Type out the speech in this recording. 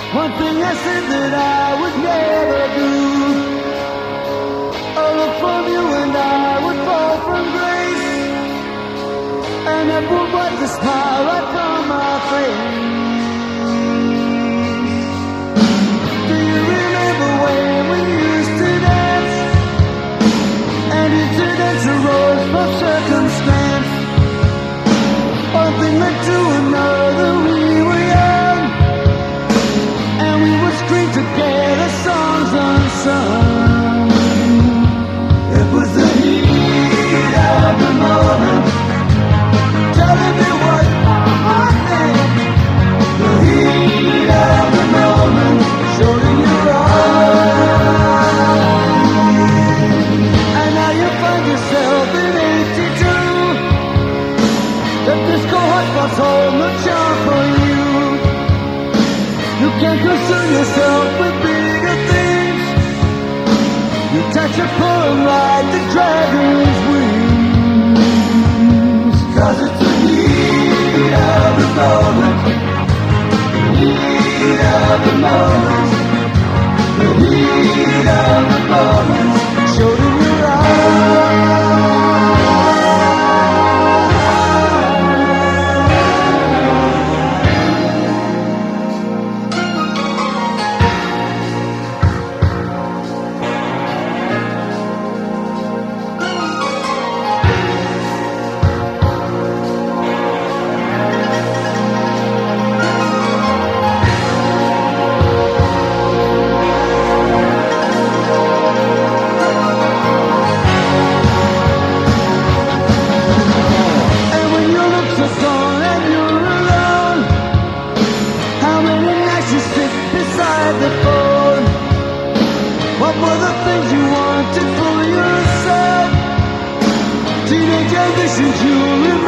One thing I said that I would never do. A look from you and I would fall from grace, and it would wipe the smile right from my face. Do you remember when we used to dance? And incidents arose from circumstance. One thing led to another, we were young, and we would scream together songs unsung. It was the heat of the moment, telling me what I think. The heat of the moment, showed in your eyes. And now you find yourself in 82. That disco hot box hold no charm for you. You can't concern yourself with bigger things. You touch a poem like the dragon's wings. 'Cause it's the heat of the moment, the heat of the moment, the heat of the moment, showed in your eyes. Teenage ambitions you live